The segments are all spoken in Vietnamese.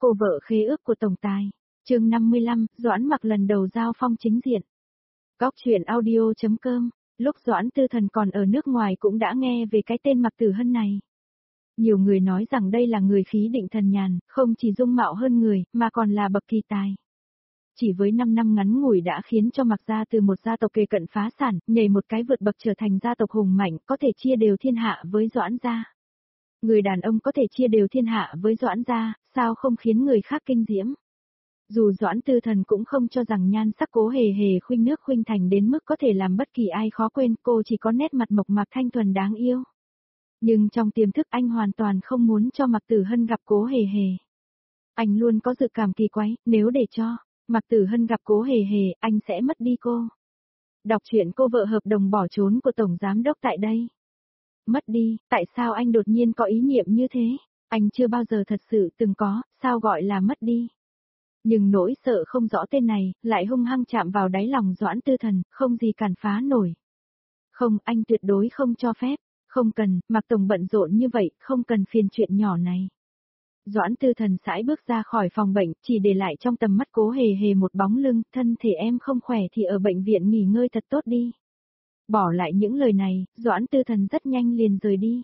Cô vợ khế ước của tổng tài. Chương 55, Doãn Mặc lần đầu giao phong chính diện. Góc truyện audio.com. Lúc Doãn Tư Thần còn ở nước ngoài cũng đã nghe về cái tên Mặc Tử Hân này. Nhiều người nói rằng đây là người khí định thần nhàn, không chỉ dung mạo hơn người, mà còn là bậc kỳ tài. Chỉ với 5 năm ngắn ngủi đã khiến cho Mặc gia từ một gia tộc kề cận phá sản, nhảy một cái vượt bậc trở thành gia tộc hùng mạnh, có thể chia đều thiên hạ với Doãn gia. Người đàn ông có thể chia đều thiên hạ với Doãn gia, sao không khiến người khác kinh diễm. Dù Doãn Tư Thần cũng không cho rằng nhan sắc Cố Hề Hề khuynh nước khuynh thành đến mức có thể làm bất kỳ ai khó quên, cô chỉ có nét mặt mộc mạc thanh thuần đáng yêu. Nhưng trong tiềm thức anh hoàn toàn không muốn cho Mặc Tử Hân gặp Cố Hề Hề. Anh luôn có dự cảm kỳ quái, nếu để cho Mặc Tử Hân gặp Cố Hề Hề, anh sẽ mất đi cô. Đọc truyện Cô vợ hợp đồng bỏ trốn của Tổng Giám đốc tại đây. Mất đi, tại sao anh đột nhiên có ý niệm như thế? Anh chưa bao giờ thật sự từng có, sao gọi là mất đi? Nhưng nỗi sợ không rõ tên này, lại hung hăng chạm vào đáy lòng Doãn Tư Thần, không gì cản phá nổi. Không, anh tuyệt đối không cho phép, không cần, Mặc Tổng bận rộn như vậy, không cần phiền chuyện nhỏ này. Doãn Tư Thần sải bước ra khỏi phòng bệnh, chỉ để lại trong tầm mắt Cố Hề Hề một bóng lưng, thân thể em không khỏe thì ở bệnh viện nghỉ ngơi thật tốt đi. Bỏ lại những lời này, Doãn Tư Thần rất nhanh liền rời đi.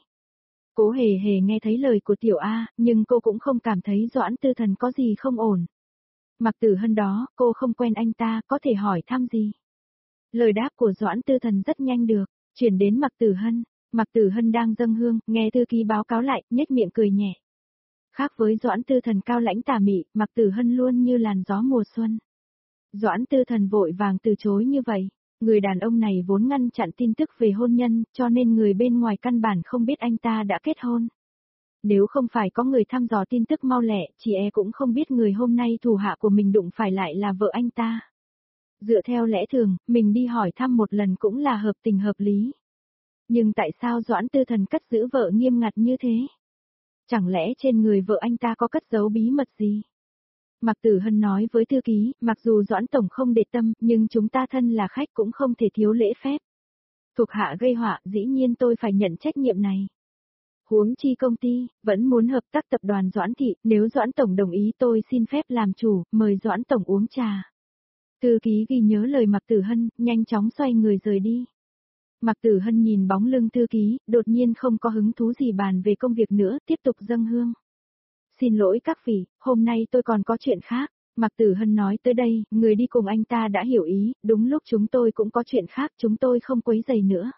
Cố Hề Hề nghe thấy lời của Tiểu A, nhưng cô cũng không cảm thấy Doãn Tư Thần có gì không ổn. Mặc Tử Hân đó, cô không quen anh ta, có thể hỏi thăm gì? Lời đáp của Doãn Tư Thần rất nhanh được, chuyển đến Mặc Tử Hân. Mặc Tử Hân đang dâng hương, nghe thư ký báo cáo lại, nhếch miệng cười nhẹ. Khác với Doãn Tư Thần cao lãnh tà mị, Mặc Tử Hân luôn như làn gió mùa xuân. Doãn Tư Thần vội vàng từ chối như vậy. Người đàn ông này vốn ngăn chặn tin tức về hôn nhân, cho nên người bên ngoài căn bản không biết anh ta đã kết hôn. Nếu không phải có người thăm dò tin tức mau lẹ, chị cũng không biết người hôm nay thủ hạ của mình đụng phải lại là vợ anh ta. Dựa theo lẽ thường, mình đi hỏi thăm một lần cũng là hợp tình hợp lý. Nhưng tại sao Doãn Tư Thần cất giữ vợ nghiêm ngặt như thế? Chẳng lẽ trên người vợ anh ta có cất giấu bí mật gì? Mặc Tử Hân nói với thư ký, mặc dù Doãn Tổng không để tâm, nhưng chúng ta thân là khách cũng không thể thiếu lễ phép. Thuộc hạ gây họa, dĩ nhiên tôi phải nhận trách nhiệm này. Huống chi công ty, vẫn muốn hợp tác tập đoàn Doãn Thị, nếu Doãn Tổng đồng ý tôi xin phép làm chủ, mời Doãn Tổng uống trà. Thư ký ghi nhớ lời Mặc Tử Hân, nhanh chóng xoay người rời đi. Mặc Tử Hân nhìn bóng lưng thư ký, đột nhiên không có hứng thú gì bàn về công việc nữa, tiếp tục dâng hương. Xin lỗi các vị, hôm nay tôi còn có chuyện khác. Mặc Tử Hân nói tới đây, người đi cùng anh ta đã hiểu ý, đúng lúc chúng tôi cũng có chuyện khác, chúng tôi không quấy rầy nữa.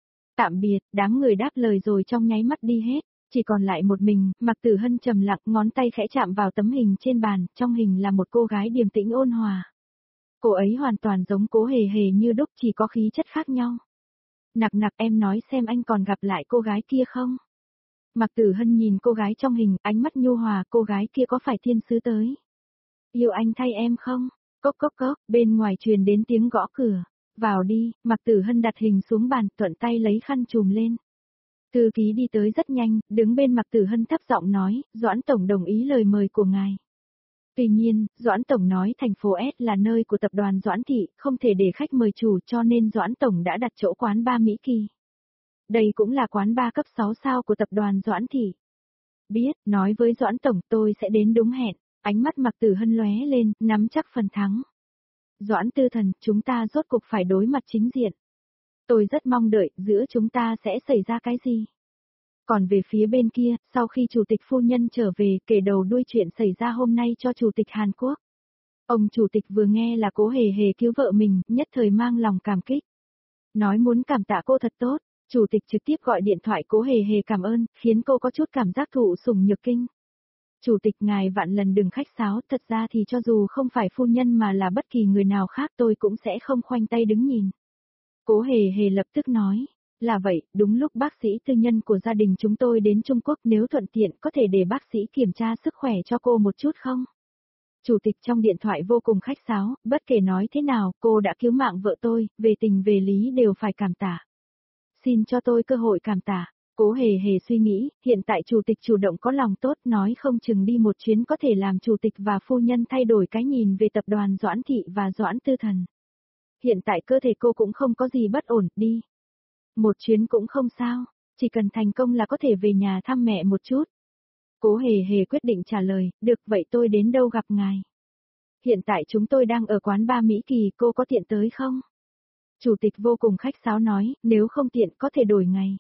Tạm biệt, đám người đáp lời rồi trong nháy mắt đi hết, chỉ còn lại một mình, Mặc Tử Hân trầm lặng, ngón tay khẽ chạm vào tấm hình trên bàn, trong hình là một cô gái điềm tĩnh ôn hòa. Cô ấy hoàn toàn giống Cố Hề Hề như đúc, chỉ có khí chất khác nhau. Nặc nặc, em nói xem anh còn gặp lại cô gái kia không? Mặc Tử Hân nhìn cô gái trong hình, ánh mắt nhu hòa, cô gái kia có phải thiên sứ tới? Yêu anh thay em không? Cốc cốc cốc, bên ngoài truyền đến tiếng gõ cửa. Vào đi, Mặc Tử Hân đặt hình xuống bàn, thuận tay lấy khăn trùm lên. Thư ký đi tới rất nhanh, đứng bên Mặc Tử Hân thấp giọng nói, Doãn Tổng đồng ý lời mời của ngài. Tuy nhiên, Doãn Tổng nói thành phố S là nơi của tập đoàn Doãn Thị, không thể để khách mời chủ, cho nên Doãn Tổng đã đặt chỗ quán bar Mỹ Kỳ. Đây cũng là quán bar cấp 6 sao của tập đoàn Doãn Thị. Biết, nói với Doãn Tổng tôi sẽ đến đúng hẹn, ánh mắt Mặc Tử Hân lóe lên, nắm chắc phần thắng. Doãn Tư Thần, chúng ta rốt cục phải đối mặt chính diện. Tôi rất mong đợi, giữa chúng ta sẽ xảy ra cái gì? Còn về phía bên kia, sau khi Chủ tịch phu nhân trở về, kể đầu đuôi chuyện xảy ra hôm nay cho Chủ tịch Hàn Quốc. Ông Chủ tịch vừa nghe là Cố Hề Hề cứu vợ mình, nhất thời mang lòng cảm kích. Nói muốn cảm tạ cô thật tốt, Chủ tịch trực tiếp gọi điện thoại Cố Hề Hề cảm ơn, khiến cô có chút cảm giác thụ sủng nhược kinh. Chủ tịch ngài vạn lần đừng khách sáo, thật ra thì cho dù không phải phu nhân mà là bất kỳ người nào khác tôi cũng sẽ không khoanh tay đứng nhìn. Cố Hề Hề lập tức nói, là vậy, đúng lúc bác sĩ tư nhân của gia đình chúng tôi đến Trung Quốc, nếu thuận tiện có thể để bác sĩ kiểm tra sức khỏe cho cô một chút không? Chủ tịch trong điện thoại vô cùng khách sáo, bất kể nói thế nào, cô đã cứu mạng vợ tôi, về tình về lý đều phải cảm tạ. Xin cho tôi cơ hội cảm tạ. Cố Hề Hề suy nghĩ, hiện tại chủ tịch chủ động có lòng tốt, nói không chừng đi một chuyến có thể làm chủ tịch và phu nhân thay đổi cái nhìn về tập đoàn Doãn Thị và Doãn Tư Thần. Hiện tại cơ thể cô cũng không có gì bất ổn, đi. Một chuyến cũng không sao, chỉ cần thành công là có thể về nhà thăm mẹ một chút. Cố Hề Hề quyết định trả lời, được vậy tôi đến đâu gặp ngài? Hiện tại chúng tôi đang ở quán ba Mỹ Kỳ, cô có tiện tới không? Chủ tịch vô cùng khách sáo nói, nếu không tiện có thể đổi ngày.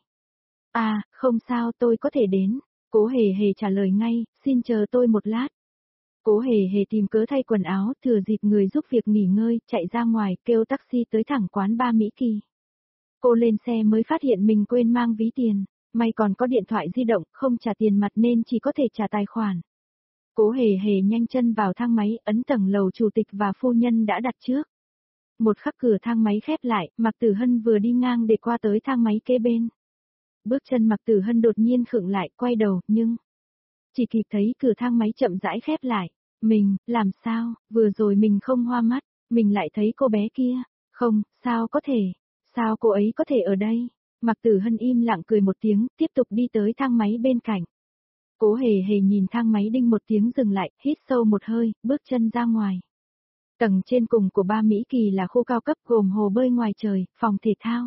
À, không sao tôi có thể đến. Cố Hề Hề trả lời ngay, xin chờ tôi một lát. Cố Hề Hề tìm cớ thay quần áo, thừa dịp người giúp việc nghỉ ngơi, chạy ra ngoài, kêu taxi tới thẳng quán ba Mỹ Kỳ. Cô lên xe mới phát hiện mình quên mang ví tiền, may còn có điện thoại di động, không trả tiền mặt nên chỉ có thể trả tài khoản. Cố Hề Hề nhanh chân vào thang máy, ấn tầng lầu chủ tịch và phu nhân đã đặt trước. Một khắc cửa thang máy khép lại, Mạc Tử Hân vừa đi ngang để qua tới thang máy kế bên. Bước chân Mạc Tử Hân đột nhiên khựng lại, quay đầu, nhưng chỉ kịp thấy cửa thang máy chậm rãi khép lại. Mình, làm sao, vừa rồi mình không hoa mắt, mình lại thấy cô bé kia. Không, sao có thể, sao cô ấy có thể ở đây? Mạc Tử Hân im lặng cười một tiếng, tiếp tục đi tới thang máy bên cạnh. Cố Hề Hề nhìn thang máy đinh một tiếng dừng lại, hít sâu một hơi, bước chân ra ngoài. Tầng trên cùng của ba Mỹ Kỳ là khu cao cấp gồm hồ bơi ngoài trời, phòng thể thao.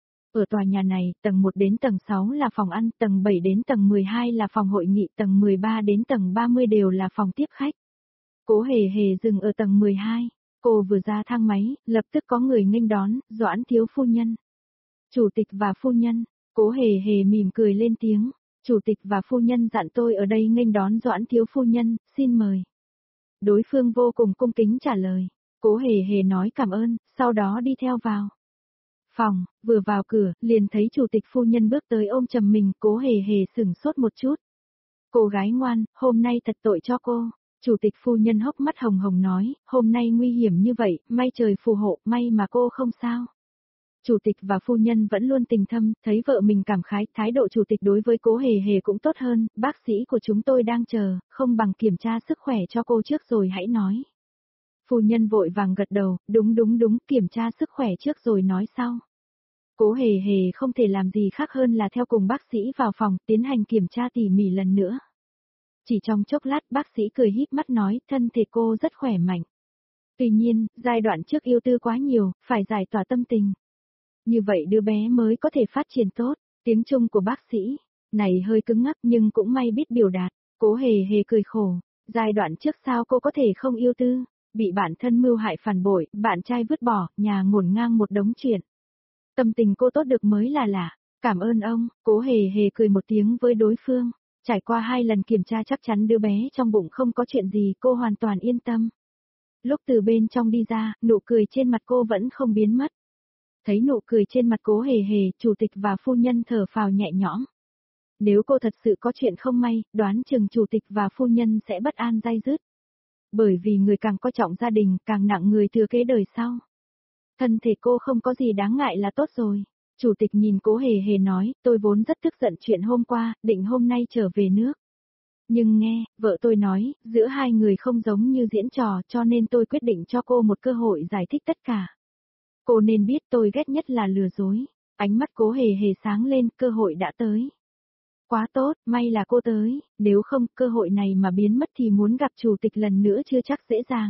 Ở tòa nhà này, tầng 1 đến tầng 6 là phòng ăn, tầng 7 đến tầng 12 là phòng hội nghị, tầng 13 đến tầng 30 đều là phòng tiếp khách. Cố Hề Hề dừng ở tầng 12, cô vừa ra thang máy, lập tức có người nghênh đón, Doãn thiếu phu nhân. Chủ tịch và phu nhân, Cố Hề Hề mỉm cười lên tiếng, chủ tịch và phu nhân dặn tôi ở đây nghênh đón Doãn thiếu phu nhân, xin mời. Đối phương vô cùng cung kính trả lời, Cố Hề Hề nói cảm ơn, sau đó đi theo vào phòng, vừa vào cửa, liền thấy chủ tịch phu nhân bước tới ôm chầm mình, Cố Hề Hề sửng sốt một chút. Cô gái ngoan, hôm nay thật tội cho cô. Chủ tịch phu nhân hốc mắt hồng hồng nói, hôm nay nguy hiểm như vậy, may trời phù hộ, may mà cô không sao. Chủ tịch và phu nhân vẫn luôn tình thâm, thấy vợ mình cảm khái, thái độ chủ tịch đối với Cố Hề Hề cũng tốt hơn, bác sĩ của chúng tôi đang chờ, không bằng kiểm tra sức khỏe cho cô trước rồi hãy nói. Phu nhân vội vàng gật đầu, đúng, kiểm tra sức khỏe trước rồi nói sau. Cố Hề Hề không thể làm gì khác hơn là theo cùng bác sĩ vào phòng, tiến hành kiểm tra tỉ mỉ lần nữa. Chỉ trong chốc lát bác sĩ cười híp mắt nói, thân thể cô rất khỏe mạnh. Tuy nhiên, giai đoạn trước yêu tư quá nhiều, phải giải tỏa tâm tình. Như vậy đứa bé mới có thể phát triển tốt, tiếng Trung của bác sĩ, này hơi cứng ngắc nhưng cũng may biết biểu đạt. Cố Hề Hề cười khổ, giai đoạn trước sao cô có thể không yêu tư, bị bạn thân mưu hại phản bội, bạn trai vứt bỏ, nhà ngổn ngang một đống chuyện. Tâm tình cô tốt được mới là lạ, cảm ơn ông, Cố Hề Hề cười một tiếng với đối phương. Trải qua 2 lần kiểm tra chắc chắn đứa bé trong bụng không có chuyện gì, cô hoàn toàn yên tâm. Lúc từ bên trong đi ra, nụ cười trên mặt cô vẫn không biến mất. Thấy nụ cười trên mặt Cố Hề Hề, chủ tịch và phu nhân thở phào nhẹ nhõm. Nếu cô thật sự có chuyện không may, đoán chừng chủ tịch và phu nhân sẽ bất an day dứt. Bởi vì người càng coi trọng gia đình, càng nặng người thừa kế đời sau. Thân thể cô không có gì đáng ngại là tốt rồi. Chủ tịch nhìn Cố Hề Hề nói, tôi vốn rất tức giận chuyện hôm qua, định hôm nay trở về nước. Nhưng nghe, vợ tôi nói, giữa hai người không giống như diễn trò cho nên tôi quyết định cho cô một cơ hội giải thích tất cả. Cô nên biết tôi ghét nhất là lừa dối. Ánh mắt Cố Hề Hề sáng lên, cơ hội đã tới. Quá tốt, may là cô tới, nếu không cơ hội này mà biến mất thì muốn gặp chủ tịch lần nữa chưa chắc dễ dàng.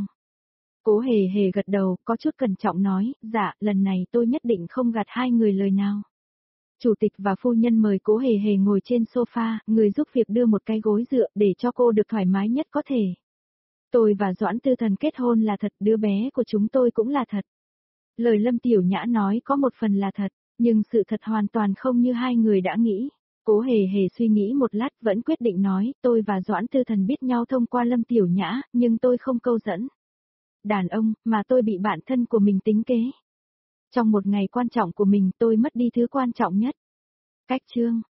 Cố Hề Hề gật đầu, có chút cẩn trọng nói, dạ, lần này tôi nhất định không gạt hai người lời nào. Chủ tịch và phu nhân mời Cố Hề Hề ngồi trên sofa, người giúp việc đưa một cái gối dựa để cho cô được thoải mái nhất có thể. Tôi và Doãn Tư Thần kết hôn là thật, đứa bé của chúng tôi cũng là thật. Lời Lâm Tiểu Nhã nói có một phần là thật, nhưng sự thật hoàn toàn không như hai người đã nghĩ. Cố Hề Hề suy nghĩ một lát vẫn quyết định nói, tôi và Doãn Tư Thần biết nhau thông qua Lâm Tiểu Nhã, nhưng tôi không câu dẫn. Đàn ông, mà tôi bị bạn thân của mình tính kế. Trong một ngày quan trọng của mình tôi mất đi thứ quan trọng nhất. Cách chương